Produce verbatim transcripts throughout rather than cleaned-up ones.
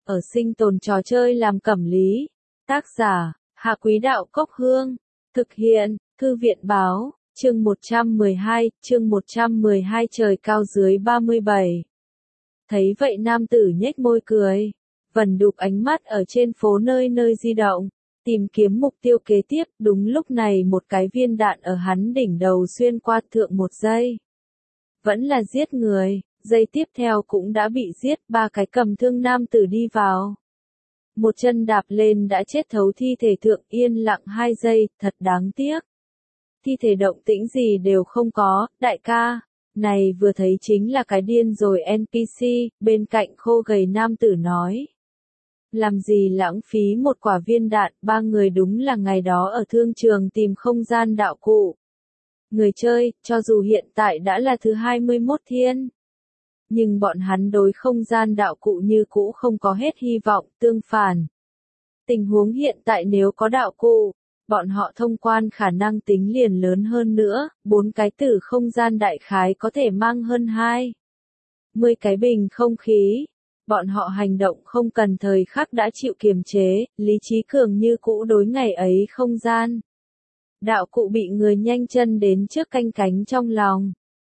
ở sinh tồn trò chơi làm cẩm lý. Tác giả, Hạ Quý Đạo Cốc Hương. Thực hiện, Thư viện Báo, chương một trăm mười hai, chương một trăm mười hai trời cao dưới ba mươi bảy. Thấy vậy nam tử nhếch môi cười, vần đục ánh mắt ở trên phố nơi nơi di động, tìm kiếm mục tiêu kế tiếp. Đúng lúc này một cái viên đạn ở hắn đỉnh đầu xuyên qua thượng một giây. Vẫn là giết người, giây tiếp theo cũng đã bị giết. Ba cái cầm thương nam tử đi vào. Một chân đạp lên đã chết thấu thi thể thượng, yên lặng hai giây, thật đáng tiếc. Thi thể động tĩnh gì đều không có. Đại ca, này vừa thấy chính là cái điên rồi en pê xê, bên cạnh khô gầy nam tử nói. Làm gì lãng phí một quả viên đạn. Ba người đúng là ngày đó ở thương trường tìm không gian đạo cụ. Người chơi, cho dù hiện tại đã là thứ hai mươi mốt thiên. Nhưng bọn hắn đối không gian đạo cụ như cũ không có hết hy vọng. Tương phản, tình huống hiện tại nếu có đạo cụ, bọn họ thông quan khả năng tính liền lớn hơn nữa. Bốn cái tử không gian đại khái có thể mang hơn hai mươi cái bình không khí. Bọn họ hành động không cần thời khắc đã chịu kiềm chế, lý trí cường như cũ đối ngày ấy không gian. Đạo cụ bị người nhanh chân đến trước canh cánh trong lòng.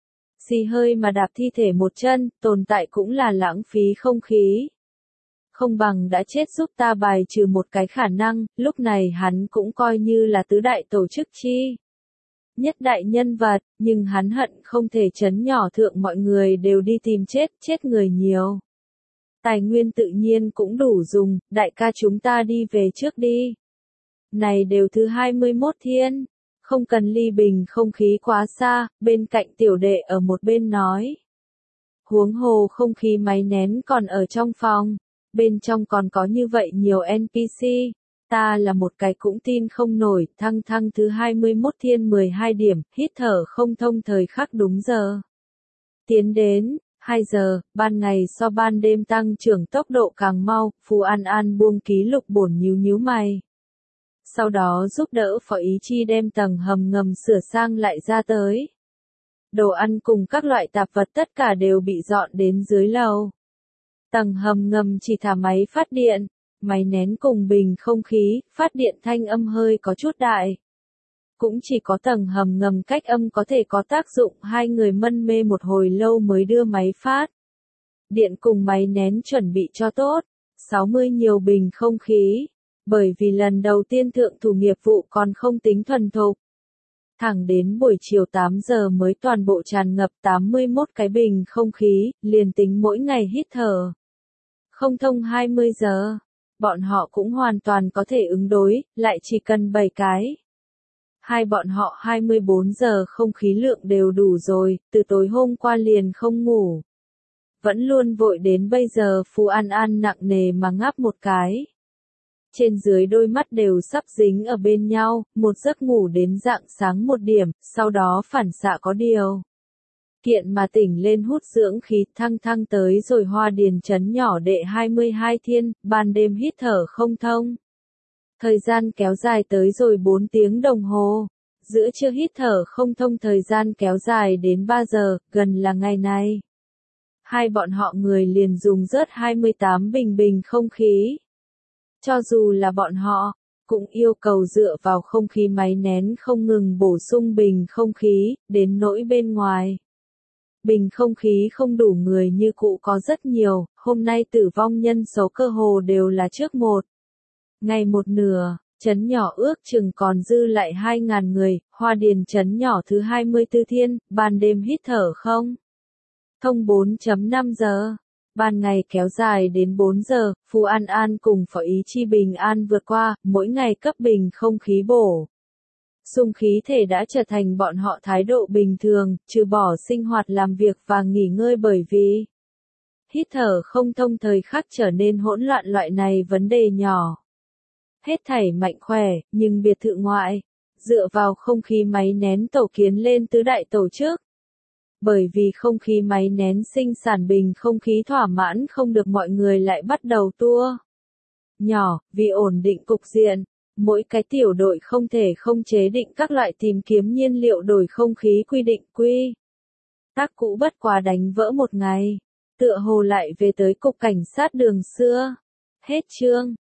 Xì hơi mà đạp thi thể một chân, tồn tại cũng là lãng phí không khí. Không bằng đã chết giúp ta bài trừ một cái khả năng. Lúc này hắn cũng coi như là tứ đại tổ chức chi nhất đại nhân vật, nhưng hắn hận không thể chấn nhỏ thượng mọi người đều đi tìm chết, chết người nhiều. Tài nguyên tự nhiên cũng đủ dùng. Đại ca chúng ta đi về trước đi. Này đều thứ hai mươi mốt thiên, không cần ly bình không khí quá xa. Bên cạnh tiểu đệ ở một bên nói. Huống hồ không khí máy nén còn ở trong phòng, bên trong còn có như vậy nhiều en pê xê. Ta là một cái cũng tin không nổi. Thăng thăng thứ hai mươi mốt thiên mười hai điểm, hít thở không thông thời khắc đúng giờ. Tiến đến hai giờ, ban ngày so ban đêm tăng trưởng tốc độ càng mau. Phù An An buông ký lục bổn nhíu nhíu mày. Sau đó giúp đỡ Phó Ý Chi đem tầng hầm ngầm sửa sang lại ra tới. Đồ ăn cùng các loại tạp vật tất cả đều bị dọn đến dưới lầu. Tầng hầm ngầm chỉ thả máy phát điện, máy nén cùng bình không khí. Phát điện thanh âm hơi có chút đại. Cũng chỉ có tầng hầm ngầm cách âm có thể có tác dụng. Hai người mân mê một hồi lâu mới đưa máy phát điện cùng máy nén chuẩn bị cho tốt. sáu mươi nhiều bình không khí. Bởi vì lần đầu tiên thượng thủ nghiệp vụ còn không tính thuần thục. Thẳng đến buổi chiều tám giờ mới toàn bộ tràn ngập tám mươi mốt cái bình không khí, liền tính mỗi ngày hít thở. Không thông hai mươi giờ, bọn họ cũng hoàn toàn có thể ứng đối, lại chỉ cần bảy cái. Hai bọn họ hai mươi bốn giờ không khí lượng đều đủ rồi, từ tối hôm qua liền không ngủ. Vẫn luôn vội đến bây giờ. Phù An An nặng nề mà ngáp một cái. Trên dưới đôi mắt đều sắp dính ở bên nhau, một giấc ngủ đến rạng sáng một điểm, sau đó phản xạ có điều kiện mà tỉnh lên hút dưỡng khí. Thăng thăng tới rồi Hoa Điền trấn nhỏ đệ hai mươi hai thiên, ban đêm hít thở không thông. Thời gian kéo dài tới rồi bốn tiếng đồng hồ, giữa trưa hít thở không thông thời gian kéo dài đến ba giờ, gần là ngày này. Hai bọn họ người liền dùng rớt hai mươi tám bình bình không khí. Cho dù là bọn họ, cũng yêu cầu dựa vào không khí máy nén không ngừng bổ sung bình không khí, đến nỗi bên ngoài. Bình không khí không đủ người như cũ có rất nhiều, hôm nay tử vong nhân số cơ hồ đều là trước một ngày một nửa. Trấn nhỏ ước chừng còn dư lại hai ngàn người. Hoa Điền trấn nhỏ thứ hai mươi tư thiên, ban đêm hít thở không thông bốn phẩy năm giờ. Ban ngày kéo dài đến bốn giờ, Phù An An cùng Phó Ý Chi bình an vượt qua, mỗi ngày cấp bình không khí bổ sung khí thể đã trở thành bọn họ thái độ bình thường, trừ bỏ sinh hoạt làm việc và nghỉ ngơi bởi vì hít thở không thông thời khắc trở nên hỗn loạn loại này vấn đề nhỏ. Hết thảy mạnh khỏe, nhưng biệt thự ngoại, dựa vào không khí máy nén tổ kiến lên tứ đại tổ chức. Bởi vì không khí máy nén sinh sản bình không khí thỏa mãn không được, mọi người lại bắt đầu tua nhỏ. Vì ổn định cục diện, mỗi cái tiểu đội không thể không chế định các loại tìm kiếm nhiên liệu đổi không khí quy định quy tắc cũ bất quá đánh vỡ một ngày, tựa hồ lại về tới cục cảnh sát đường xưa. Hết chương.